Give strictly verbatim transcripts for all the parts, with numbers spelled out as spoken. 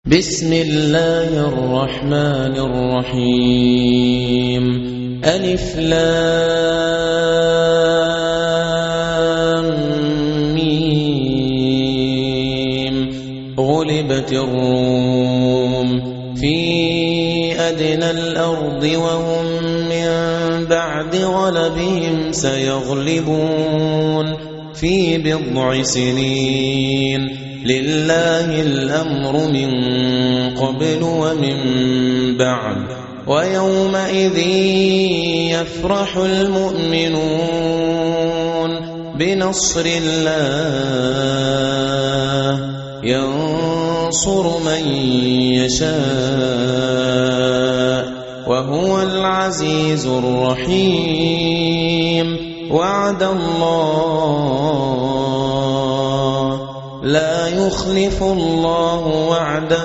بسم الله الرحمن الرحيم ألف لام ميم غلبت الروم في أدنى الأرض وهم من بعد غلبهم سيغلبون في بضع سنين لله الأمر من قبل ومن بعد ويومئذ يفرح المؤمنون بنصر الله ينصر من يشاء وهو العزيز الرحيم وعد الله لا يخلف الله وعده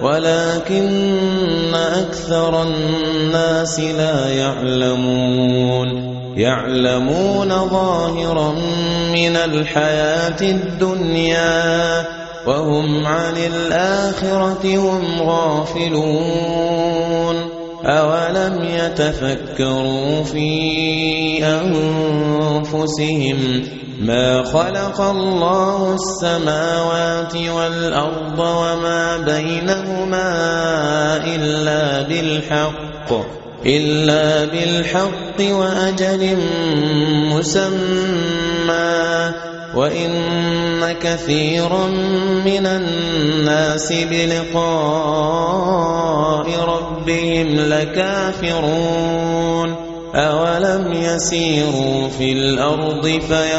ولكن أكثر الناس لا يعلمون يعلمون ظاهرا من الحياة الدنيا وهم عن الآخرة هم غافلون أولم يتفكروا في أنفسهم ما خلق الله السماوات والأرض وما بينهما إلا بالحق إلا بالحق وأجل مسمى وإن كثيرا من الناس بلقاء ربهم لكافرون أولم يسيروا في الأرض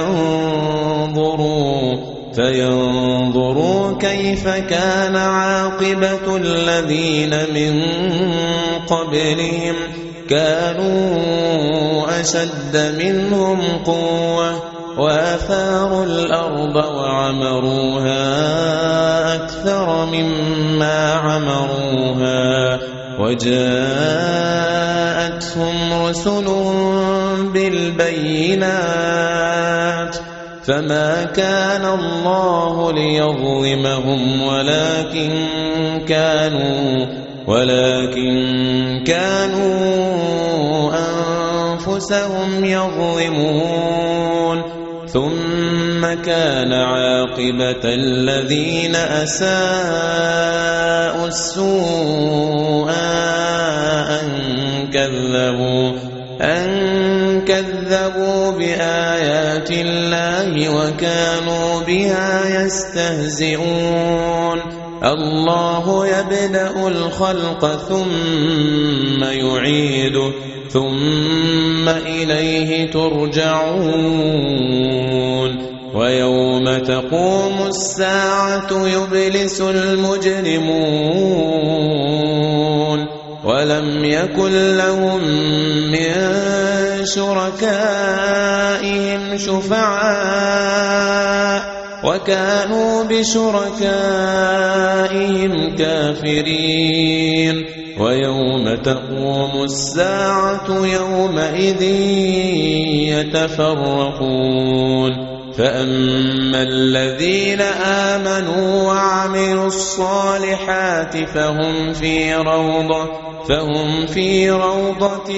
فينظروا فينظروا كيف كان عاقبة الذين من قبلهم كانوا أشد منهم قوة وآثاروا الأرض وعمروها أكثر مما عمروها وجاءتهم رسلهم بالبينات فما كان الله ليظلمهم ولكن كانوا ولكن كانوا أنفسهم يظلمون ثم كان عاقبة الذين أساءوا السوء أن كذبوا أن كذبوا بآيات الله وكانوا بها يستهزئون الله يبدأ الخلق ثم يعيده ثم إليه ترجعون ويوم تقوم الساعة يبلس المجرمون ولم يكن لهم من شركائهم شفعاء وكانوا بشركائهم كافرين ويوم تقوم الساعة يومئذ يتفرقون فأما الذين آمنوا وعملوا الصالحات فهم في روضة فهم في روضة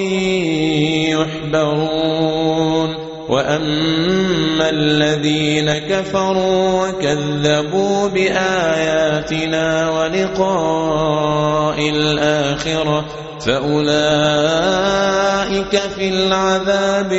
يحبرون وأما الذين كفروا وكذبوا بآياتنا ولقاء الآخرة فأولئك في العذاب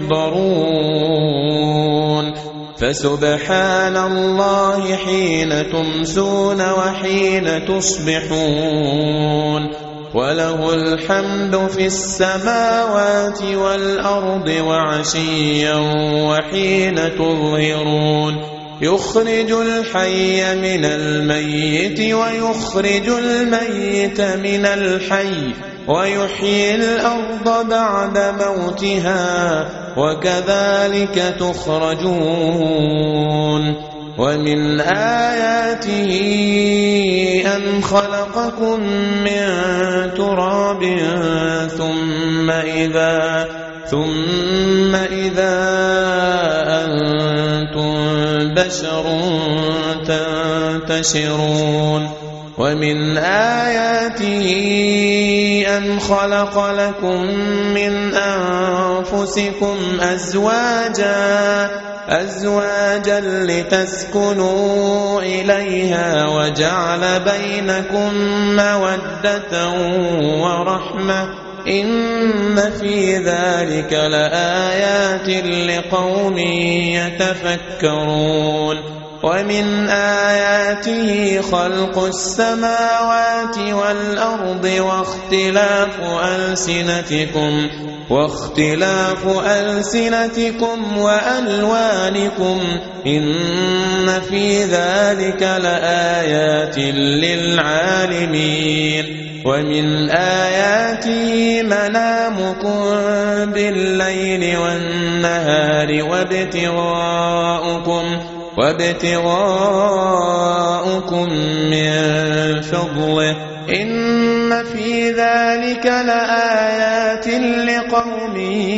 محضرون فسبحان الله حين تمسون وحين تصبحون وله الحمد في السماوات والأرض وعشيا وحين تظهرون يخرج الحي من الميت ويخرج الميت من الحي ويحيي الأرض بعد موتها وكذلك تخرجون ومن آياته أن خلقكم من تراب ثم إذا ثم إذا أنتم بشر تنتشرون ومن آياته أن خلق لكم من أنفسكم أزواجا أزواجا لتسكنوا إليها وجعل بينكم مودة ورحمة إن في ذلك لآيات لقوم يتفكرون ومن آياته خلق السماوات والأرض واختلاف ألسنتكم واختلاف ألسنتكم وألوانكم إن في ذلك لآيات للعالمين ومن آياته منامكم بالليل والنهار وابتغاؤكم وابتغاؤكم من فضله إن في ذلك لآيات لقوم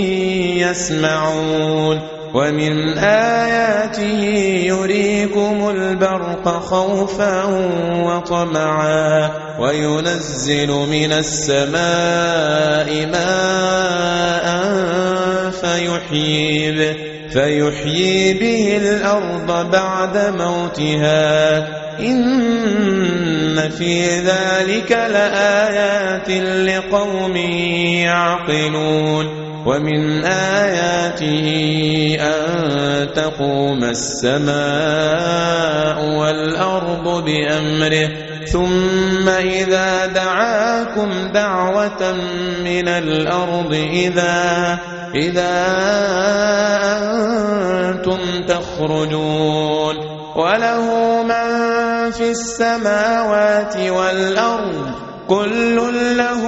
يسمعون ومن آياته يريكم البرق خوفا وطمعا وينزل من السماء ماء فيحيي به فيحيي به الأرض بعد موتها إن في ذلك لآيات لقوم يعقلون ومن آياته أن تقوم السماء والأرض بأمره ثم إذا دعاكم دعوة من الأرض إذا إذا أنتم تخرجون وله من في السماوات والأرض كل له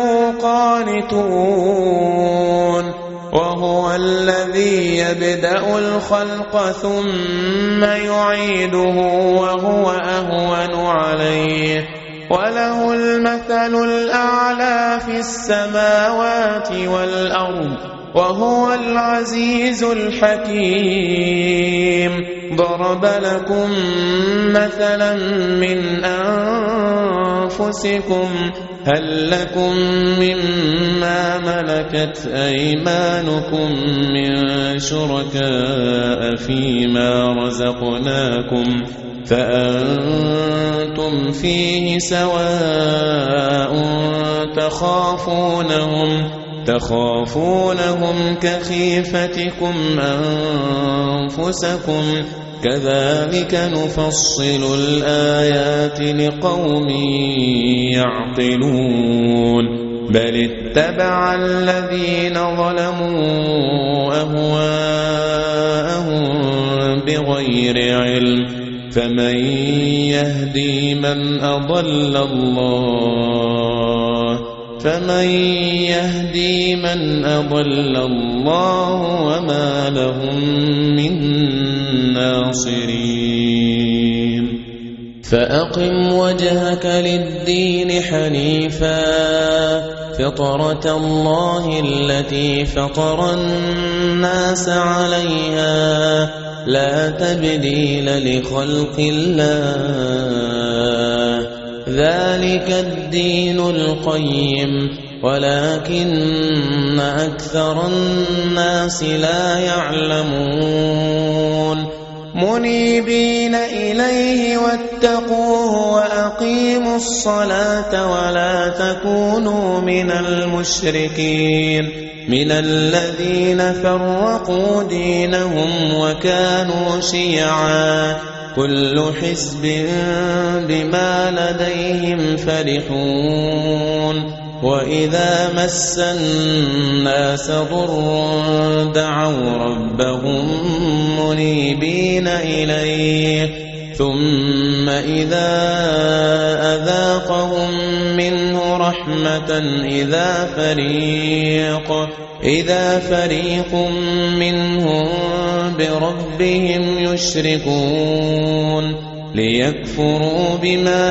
قانتون وهو الذي يبدأ الخلق ثم يعيده وهو أهون عليه وله المثل الأعلى في السماوات والأرض وهو العزيز الحكيم ضرب لكم مثلا من أنفسكم هل لكم مما ملكت أيمانكم من شركاء فيما رزقناكم فأنتم فيه سواء تخافونهم تخافونهم كخيفتكم أنفسكم كذلك نفصل الآيات لقوم يعقلون بل اتبع الذين ظلموا أهواءهم بغير علم فمن يهدي من أضل الله فمن يهدي من أضل الله وما لهم من ناصرين فأقم وجهك للدين حنيفا فطرة الله التي فطر الناس عليها لا تبديل لخلق الله ذلك الدين القيم ولكن أكثر الناس لا يعلمون منيبين إليه واتقوه وأقيموا الصلاة ولا تكونوا من المشركين من الذين فرقوا دينهم وكانوا شيعا كل حزب بما لديهم فرحون وإذا مس الناس ضر دعوا ربهم منيبين إليه ثم إذا أذاقهم منه رحمة إذا فريق إذا فريق منهم بربهم يشركون ليكفروا بما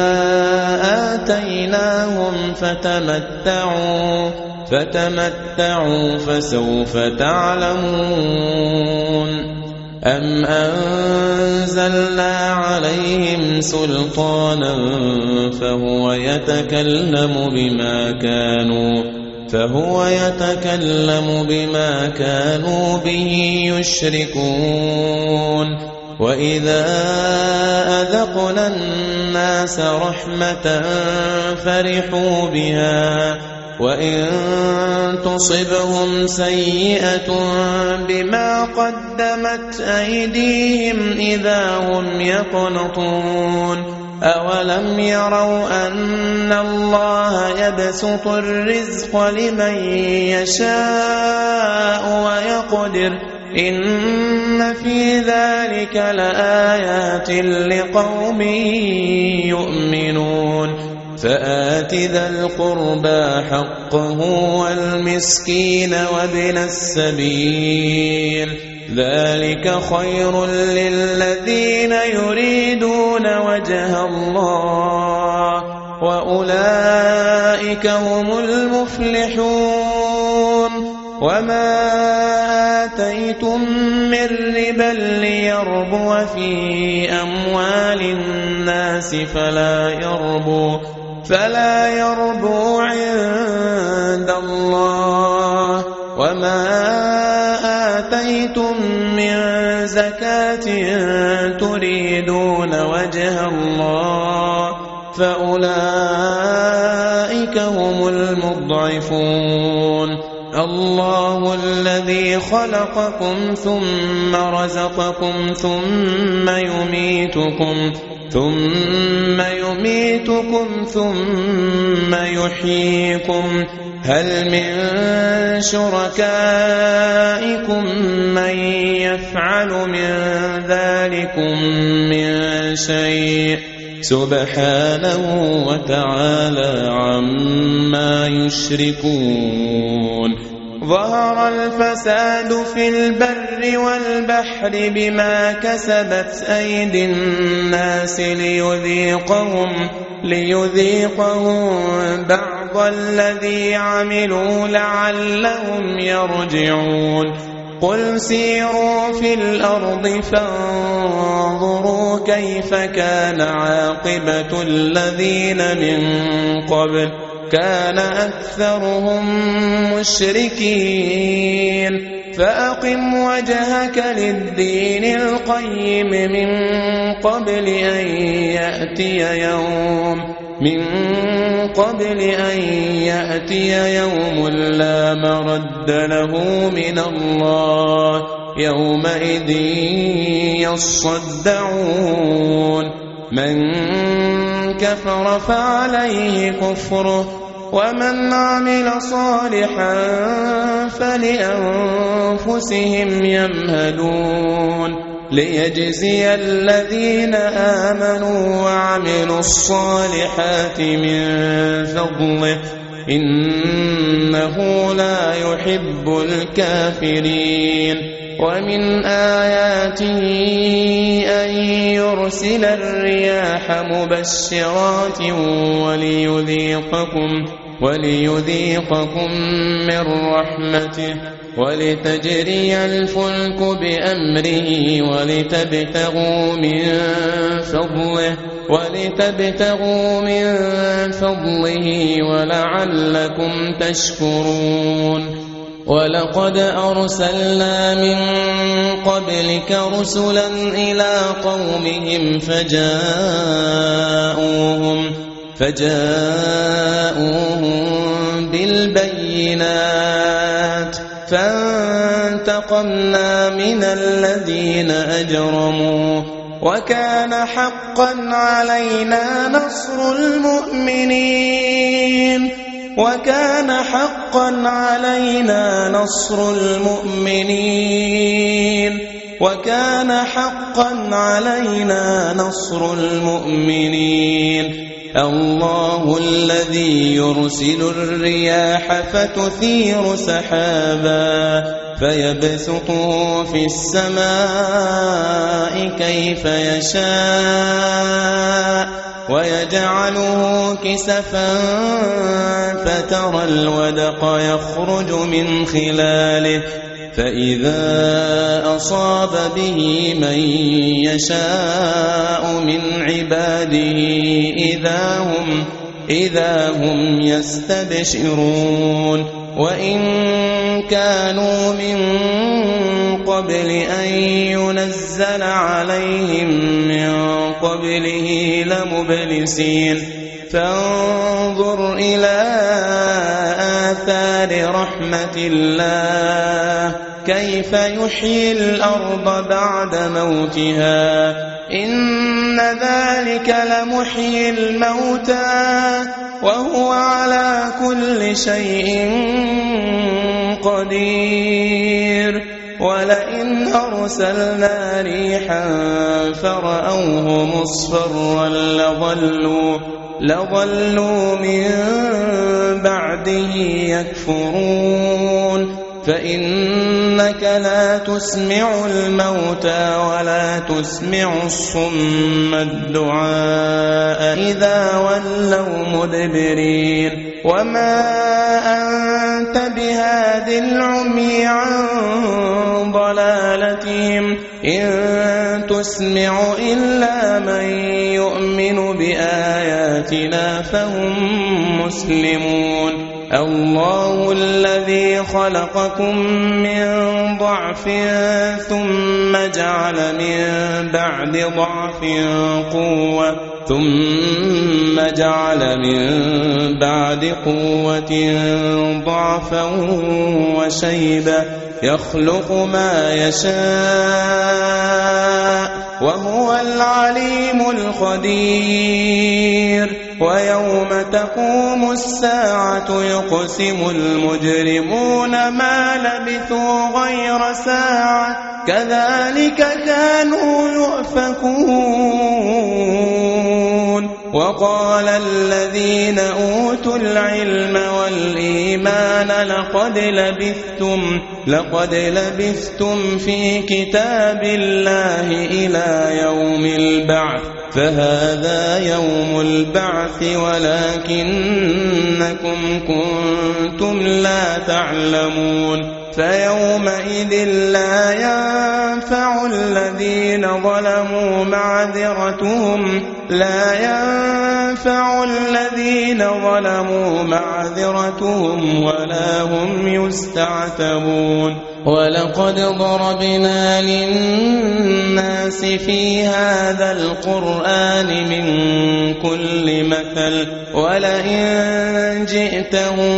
آتيناهم فتمتعوا فتمتعوا فسوف تعلمون أم أنزلنا عليهم سلطانا فهو يتكلم بما كانوا فهو يتكلم بما كانوا به يشركون وإذا أذقنا الناس رحمة فرحوا بها وإن تصبهم سيئة بما قدمت أيديهم إذا هم يقنطون أولم يروا أن الله يبسط الرزق لمن يشاء ويقدر إن في ذلك لآيات لقوم يؤمنون فآت ذا القربى حقه والمسكين وابن السبيل ذلك خير للذين يريدون وجه الله وأولئك هم المفلحون وما آتيتم من ربا ليربو في أموال الناس فلا يربو فلا يربو عند الله وما آتيتم من زكاة تريدون وجه الله فأولئك هم المضعفون الله الذي خلقكم ثم رزقكم ثم يميتكم ثم يميتكم ثم يحييكم هل من شركائكم من يفعل من ذلكم من شيء سبحانه وتعالى عما يشركون ظهر الفساد في البر والبحر بما كسبت أيدي الناس ليذيقهم ليذيقهم بعض الذي عملوا لعلهم يرجعون قل سيروا في الأرض فانظروا كيف كان عاقبة الذين من قبل كان أكثرهم مشركين فأقم وجهك للدين القيم من قبل أن يأتي يوم من قبل أن يأتي يوم لا مرد له من الله يومئذ يصدعون من كفر فعليه كفره ومن عمل صالحا فلأنفسهم يمهدون ليجزي الذين آمنوا وعملوا الصالحات من فضله إنه لا يحب الكافرين ومن آياته أن يرسل الرياح مبشرات وليذيقكم وليذيقكم من رحمته ولتجري الفلك بأمره ولتبتغوا من فضله ولتبتغوا من فضله ولعلكم تشكرون ولقد أرسلنا من قبلك رسلا إلى قومهم فجاءوهم فجاءوهم بالبينات فانتقمنا من الذين أجرموا وكان حقا علينا نصر المؤمنين وكان حقا علينا نصر المؤمنين وكان حقا علينا نصر المؤمنين الله الذي يرسل الرياح فتثير سحابا فيبسطه في السماء كيف يشاء ويجعله كسفا فترى الودق يخرج من خلاله فإذا أصاب به من يشاء من عباده إذا هم, إذا هم يستبشرون وإن كانوا من قبل أن ينزل عليهم من قبله لمبلسين فانظر إلى آثار رحمة الله كيف يحيي الأرض بعد موتها إن ذلك لمحيي الموتى وهو على كل شيء قدير ولئن أرسلنا ريحا فرأوه مصفرا لظلوا, لظلوا من بعده يكفرون فإنك لا تسمع الموتى ولا تسمع الصم الدعاء إذا ولوا مدبرين وما أنت بهاد العمي عن ضلالتهم إن تسمع إلا من يؤمن بآياتنا فهم مسلمون الله الذي خلقكم من ضعف ثم جعل من بعد ضعف قوة ثم جعل من بعد قوة ضعفا وشيبا يخلق ما يشاء وهو العليم الخبير ويوم تقوم الساعة يقسم المجرمون ما لبثوا غير ساعة كذلك كانوا يؤفكون وقال الذين أوتوا العلم والإيمان لقد لبثتم, لقد لبثتم في كتاب الله إلى يوم البعث فهذا يوم البعث ولكنكم كنتم لا تعلمون فيومئذ لا ينفع الذين ظلموا معذرتهم لا ينفع الذين ظلموا معذرتهم ولا هم يستعتبون ولقد ضربنا للناس في هذا القرآن من كل مثل ولئن جئتهم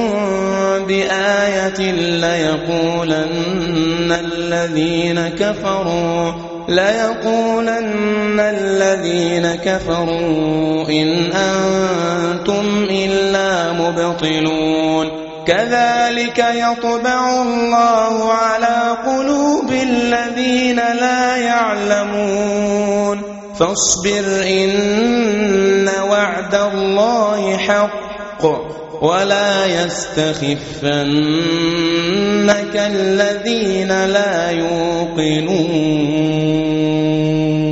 بآية ليقولن الذين كفروا ليقولن الذين كفروا إن أنتم إلا مبطلون كذلك يطبع الله على قلوب الذين لا يعلمون فاصبر إن وعد الله حق ولا يستخفنك الذين لا يوقنون